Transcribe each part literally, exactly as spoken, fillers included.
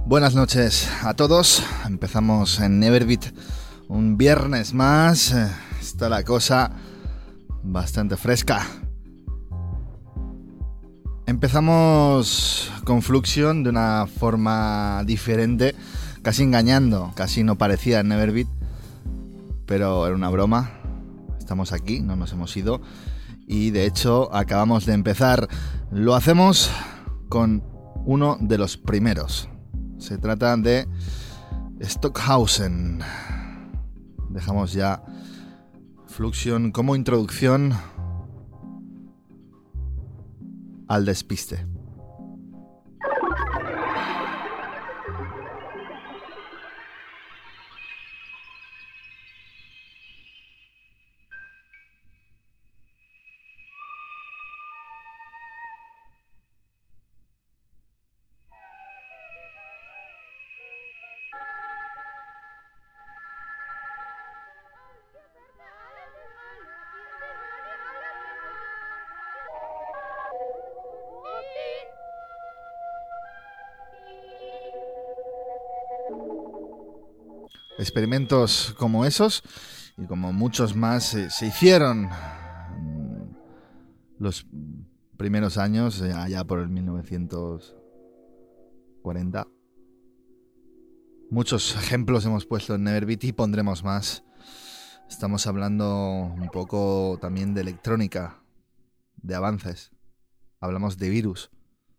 Buenas noches a todos. Empezamos en Neverbeat un viernes más. Está la cosa bastante fresca. Empezamos con Fluxion de una forma diferente, casi engañando, casi no parecía en Neverbeat, pero era una broma. Estamos aquí, no nos hemos ido y de hecho acabamos de empezar. Lo hacemos con uno de los primeros. Se trata de Stockhausen. Dejamos ya Fluxion como introducción al despiste. Experimentos como esos y como muchos más eh, se hicieron en los primeros años, eh, allá por el mil novecientos cuarenta. Muchos ejemplos hemos puesto en Neverbeat y pondremos más. Estamos hablando un poco también de electrónica, de avances. Hablamos de virus,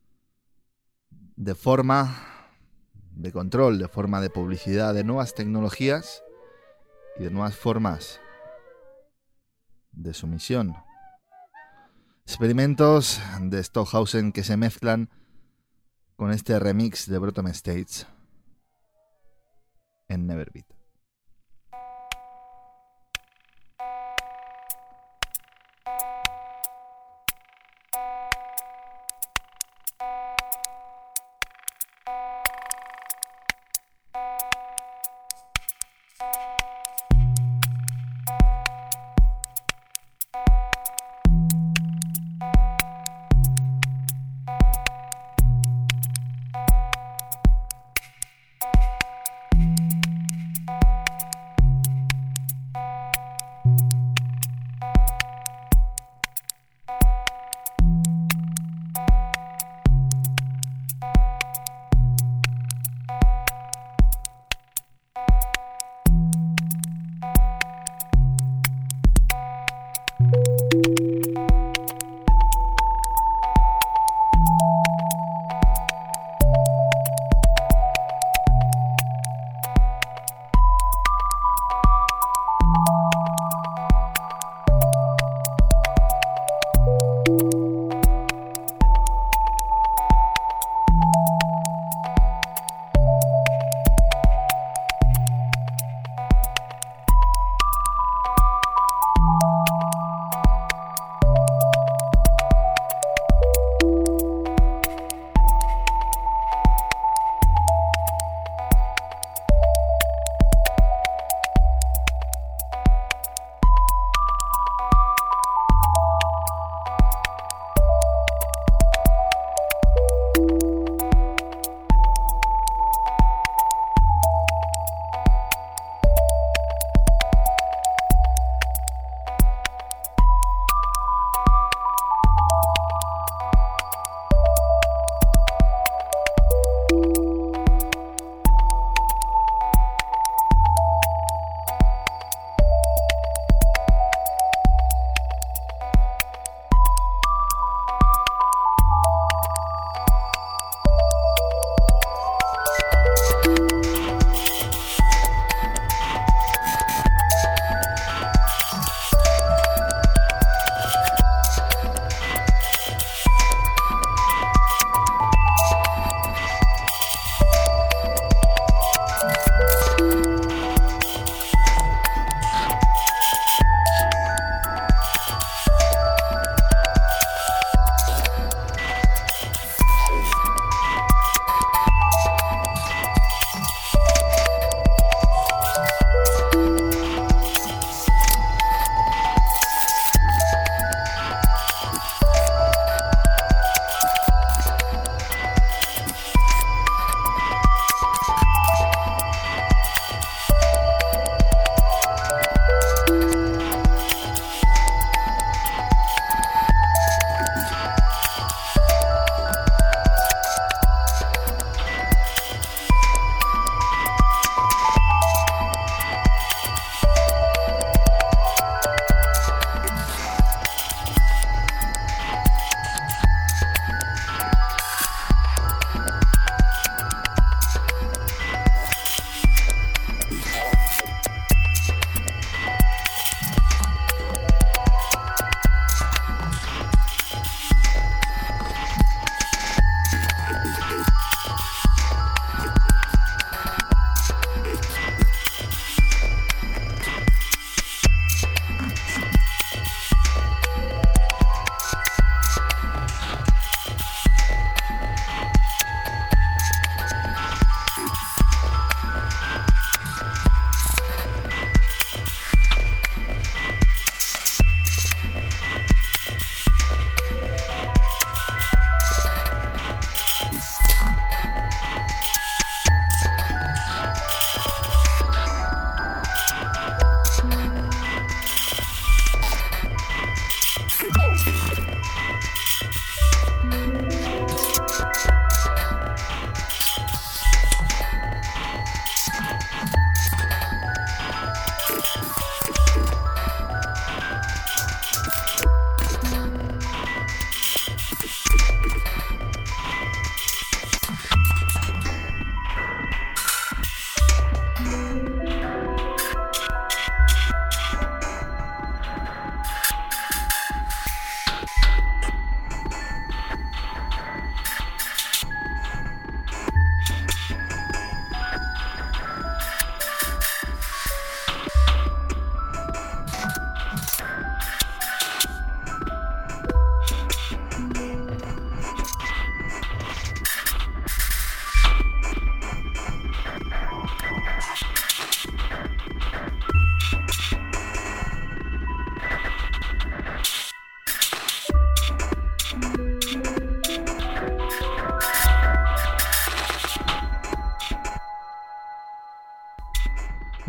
de forma de control, de forma de publicidad, de nuevas tecnologías y de nuevas formas de sumisión. Experimentos de Stockhausen que se mezclan con este remix de Bottom States en Neverbeat.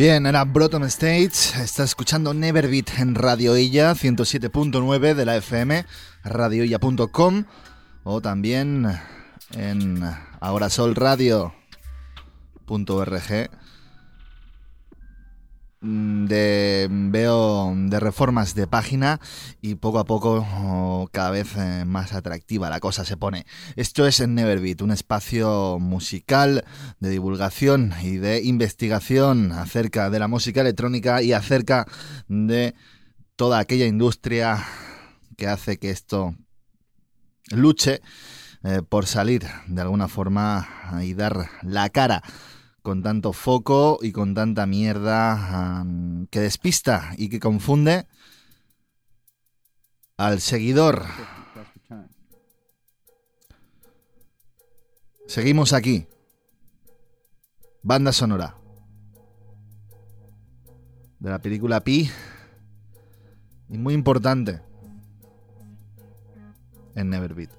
Bien, era Bottom States. Está escuchando Neverbeat en Radio Illa, ciento siete punto nueve de la F M, radioilla punto com, o también en ahorasolradio punto org. De, veo de reformas de página y poco a poco oh, cada vez eh, más atractiva la cosa se pone. Esto es Neverbeat, un espacio musical de divulgación y de investigación acerca de la música electrónica y acerca de toda aquella industria que hace que esto luche eh, por salir de alguna forma y dar la cara con tanto foco y con tanta mierda um, que despista y que confunde al seguidor. Seguimos aquí. Banda sonora de la película Pi, y muy importante en Neverbeat.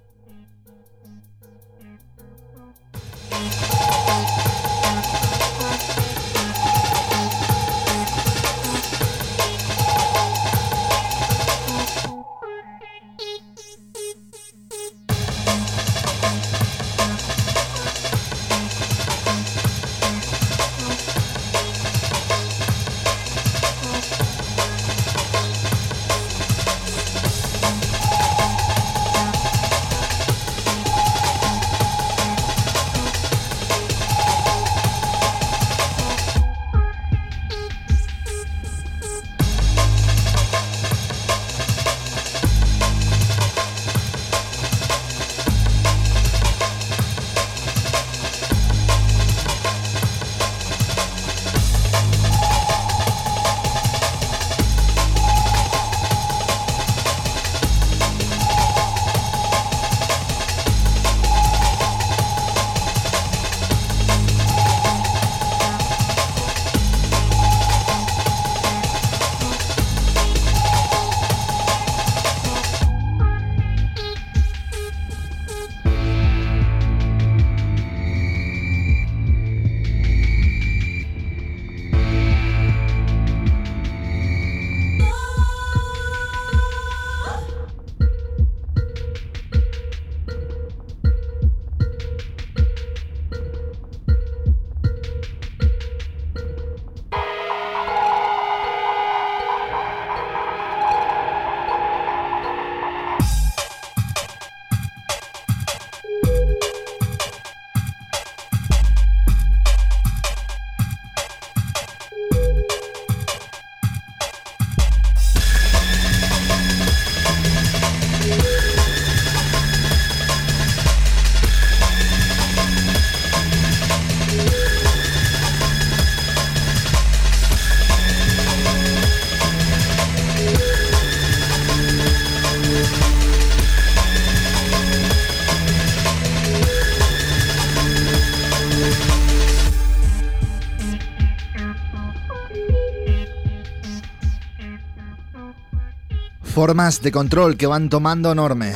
Formas de control que van tomando enorme.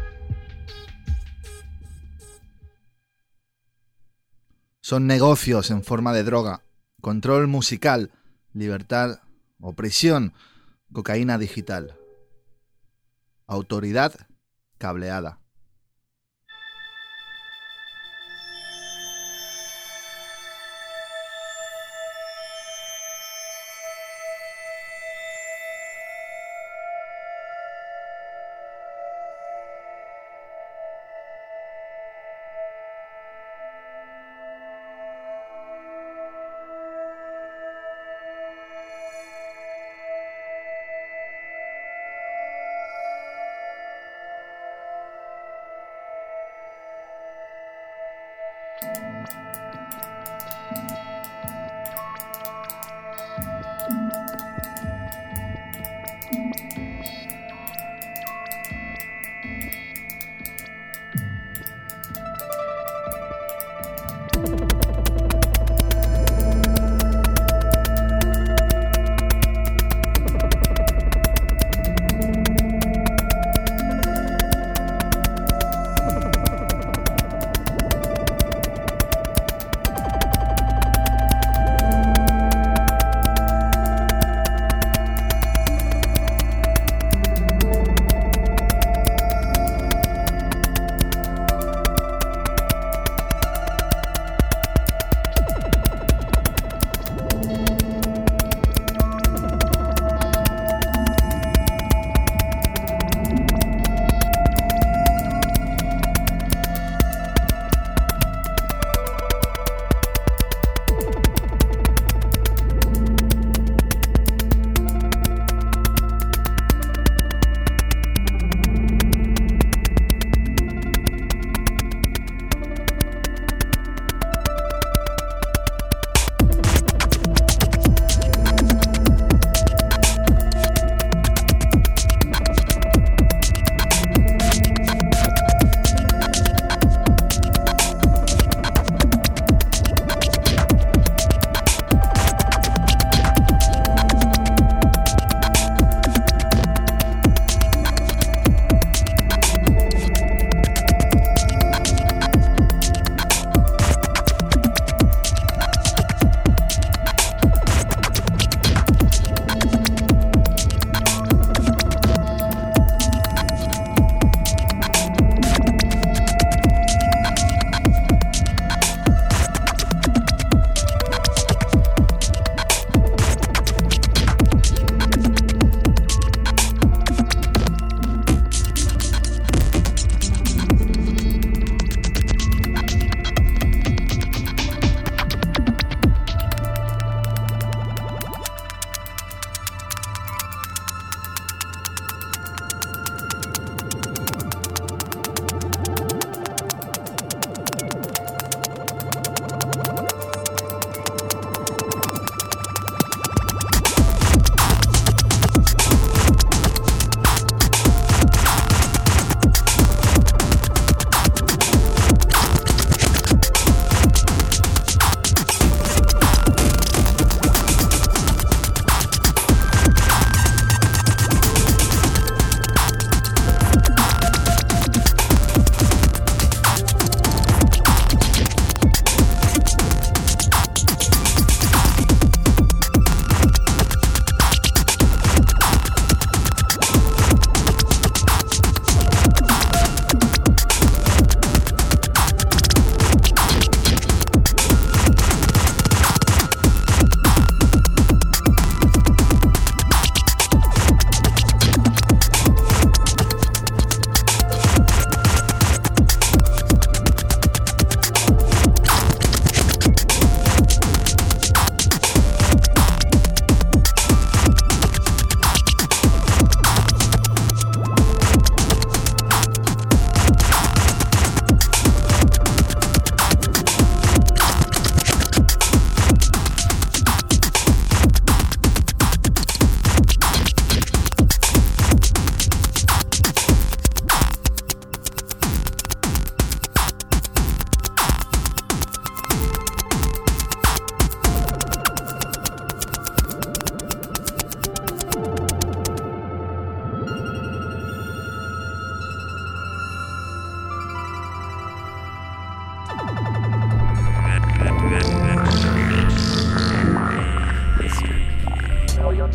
Son negocios en forma de droga, control musical, libertad o prisión, cocaína digital, autoridad cableada.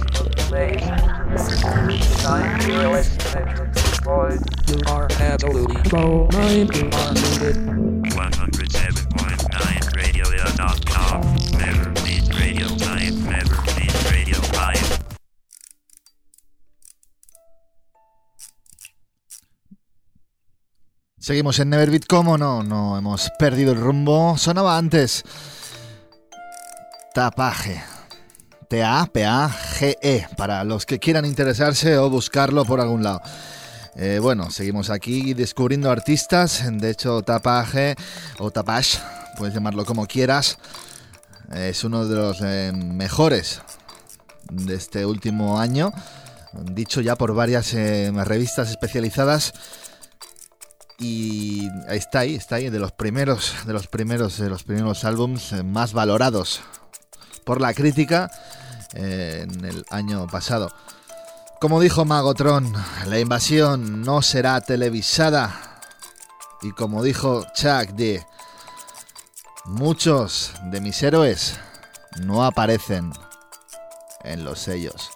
You are absolutely low mind. You are muted. one oh seven point nine radio dot com. Never Beat Radio Live. Never Beat Radio Live. Seguimos en Neverbeat, ¿cómo no? No hemos perdido el rumbo. Sonaba antes Tapaje. T A P A G E, para los que quieran interesarse o buscarlo por algún lado. Eh, bueno, seguimos aquí descubriendo artistas. De hecho, Tapaje o Tapash, puedes llamarlo como quieras, es uno de los eh, mejores de este último año, dicho ya por varias eh, revistas especializadas. Y está ahí, está ahí, de los primeros, de los primeros, de los primeros álbums eh, más valorados por la crítica eh, en el año pasado. Como dijo Magotron, la invasión no será televisada. Y como dijo Chuck D, muchos de mis héroes no aparecen en los sellos.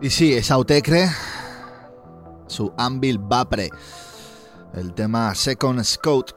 Y sí, es Autechre, su Anvil Vapre, el tema Second Scout,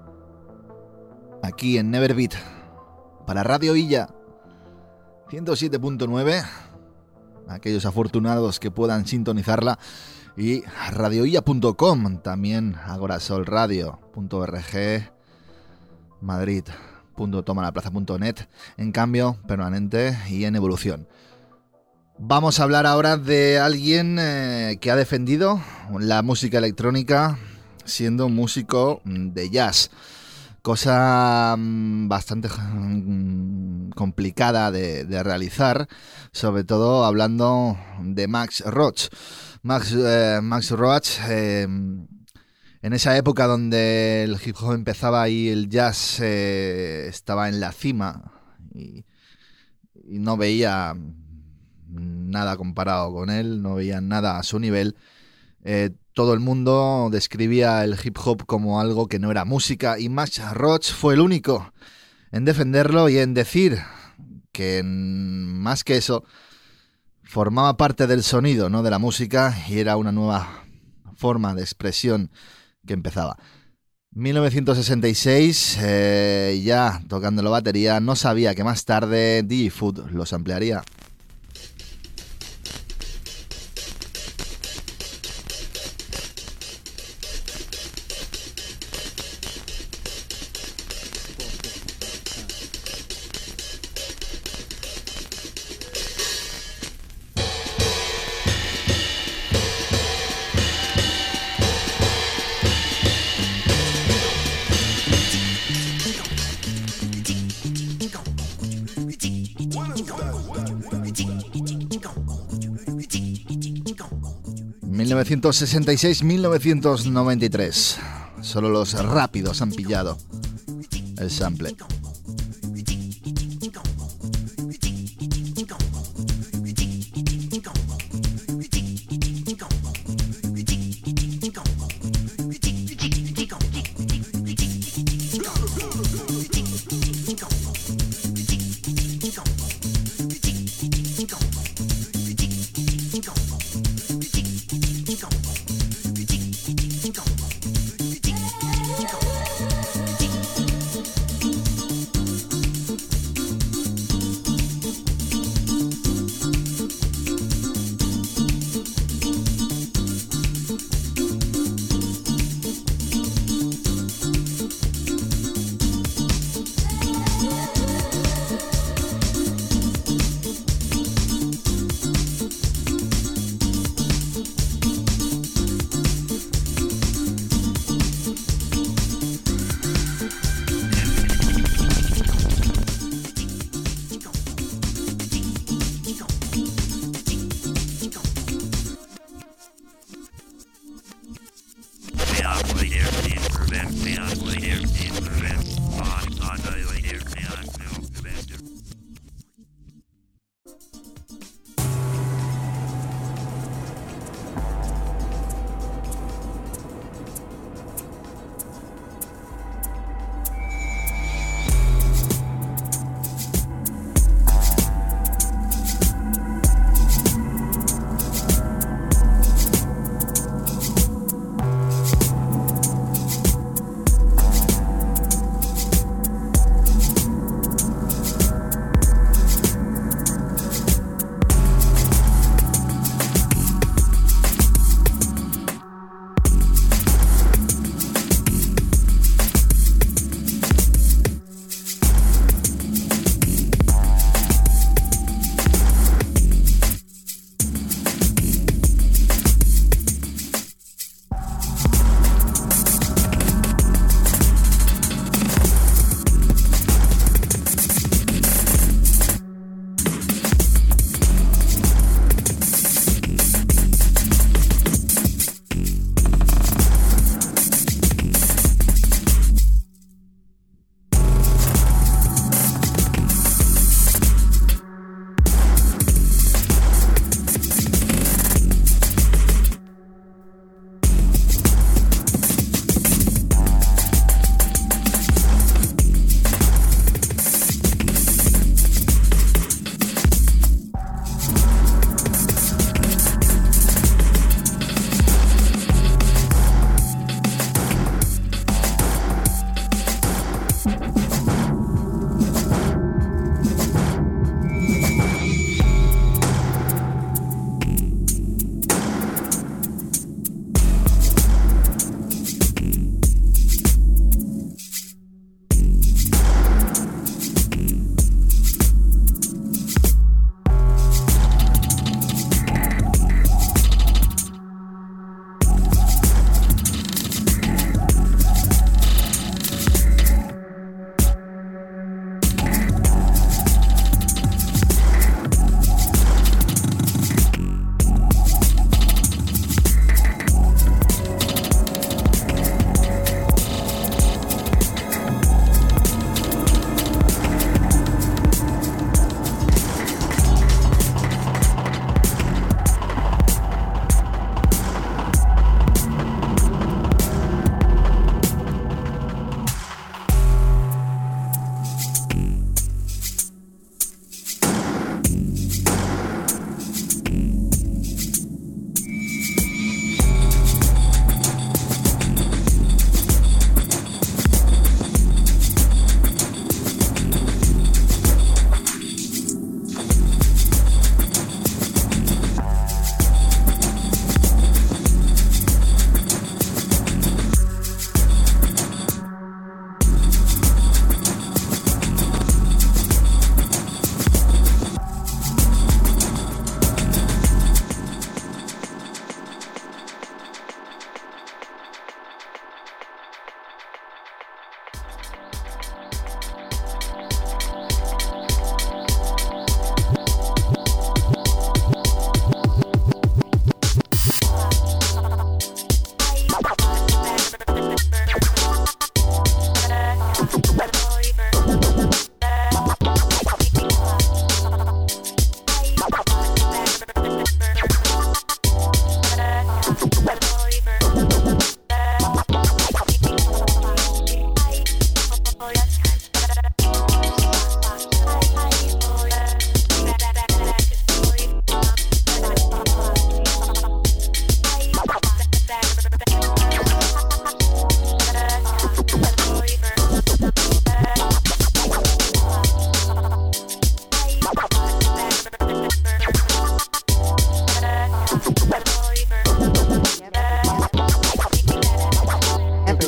aquí en Neverbeat, para Radio Illa ciento siete punto nueve, aquellos afortunados que puedan sintonizarla, y radioilla punto com, también agorasolradio punto org, Madrid punto tomalaplaza punto net, en cambio permanente y en evolución. Vamos a hablar ahora de alguien eh, que ha defendido la música electrónica siendo músico de jazz. Cosa mmm, bastante mmm, complicada de, de realizar, sobre todo hablando de Max Roach. Max, eh, Max Roach, eh, en esa época donde el hip hop empezaba y el jazz eh, estaba en la cima y, y no veía nada comparado con él, no veía nada a su nivel. Eh, todo el mundo describía el hip hop como algo que no era música, y Max Roach fue el único en defenderlo y en decir que en, más que eso formaba parte del sonido, no de la música, y era una nueva forma de expresión que empezaba. mil novecientos sesenta y seis, eh, ya tocando la batería, no sabía que más tarde Digifood los ampliaría. mil novecientos sesenta y seis a mil novecientos noventa y tres. Solo los rápidos han pillado el sample.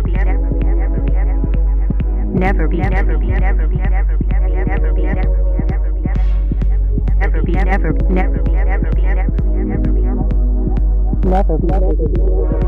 be, never be, never be, never be, never be, never be, never be, never be, never be, never be, never be, never be, never be, never be, never be, never be, never be.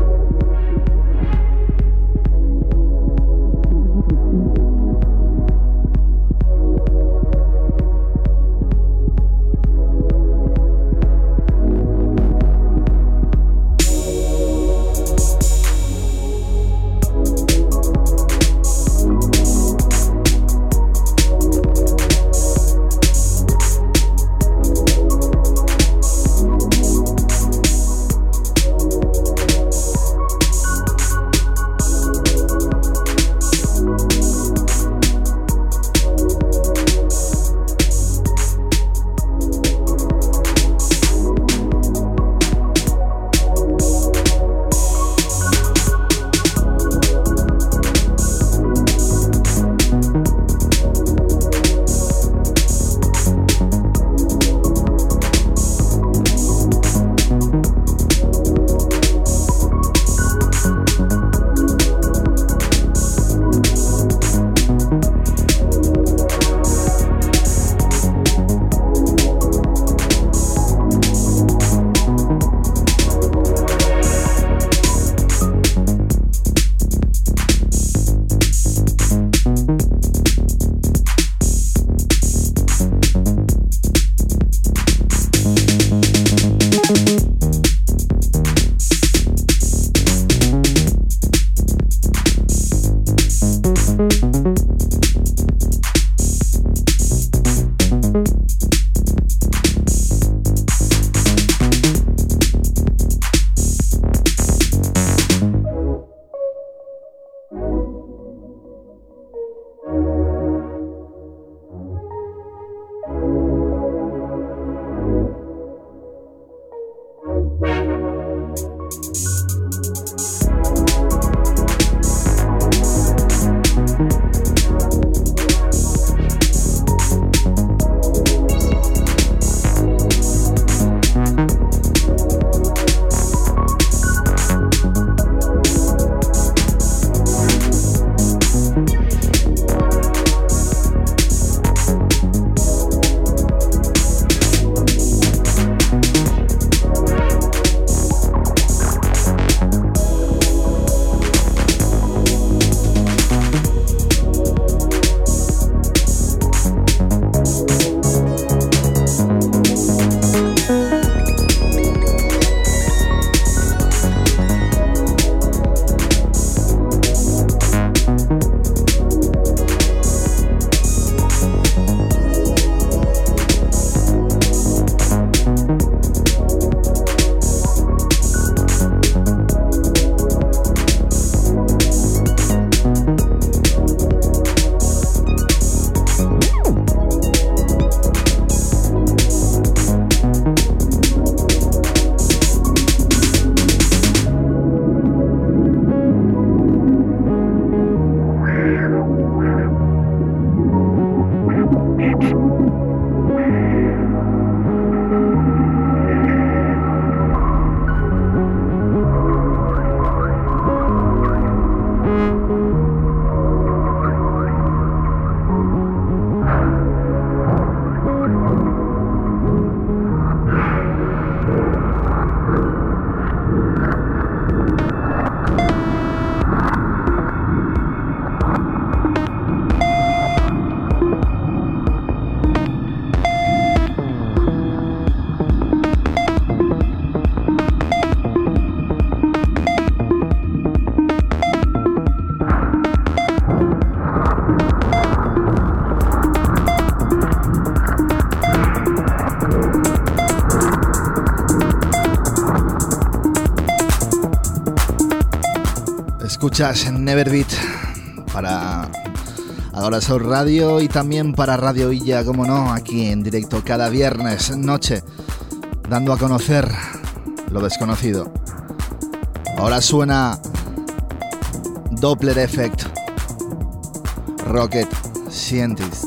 Escuchas en Neverbeat para Adora Soul Radio y también para Radio Illa, como no, aquí en directo cada viernes noche, dando a conocer lo desconocido. Ahora suena Doppler Effect, Rocket Scientist.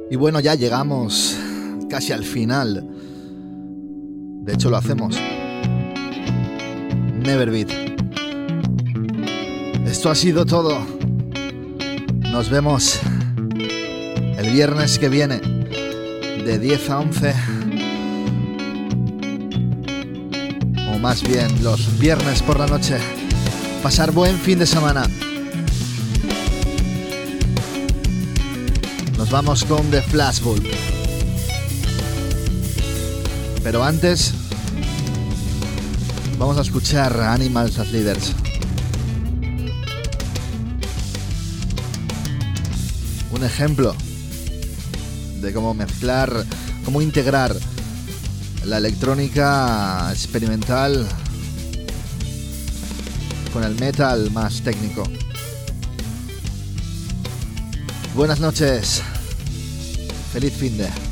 Y bueno, ya llegamos casi al final. De hecho, lo hacemos. Neverbeat. Esto ha sido todo. Nos vemos el viernes que viene, de diez a once. O más bien, los viernes por la noche. Pasar buen fin de semana. Nos vamos con The Flashbulb. Pero antes, vamos a escuchar Animals as Leaders. Un ejemplo de cómo mezclar, cómo integrar la electrónica experimental con el metal más técnico. Buenas noches. Feliz fin de.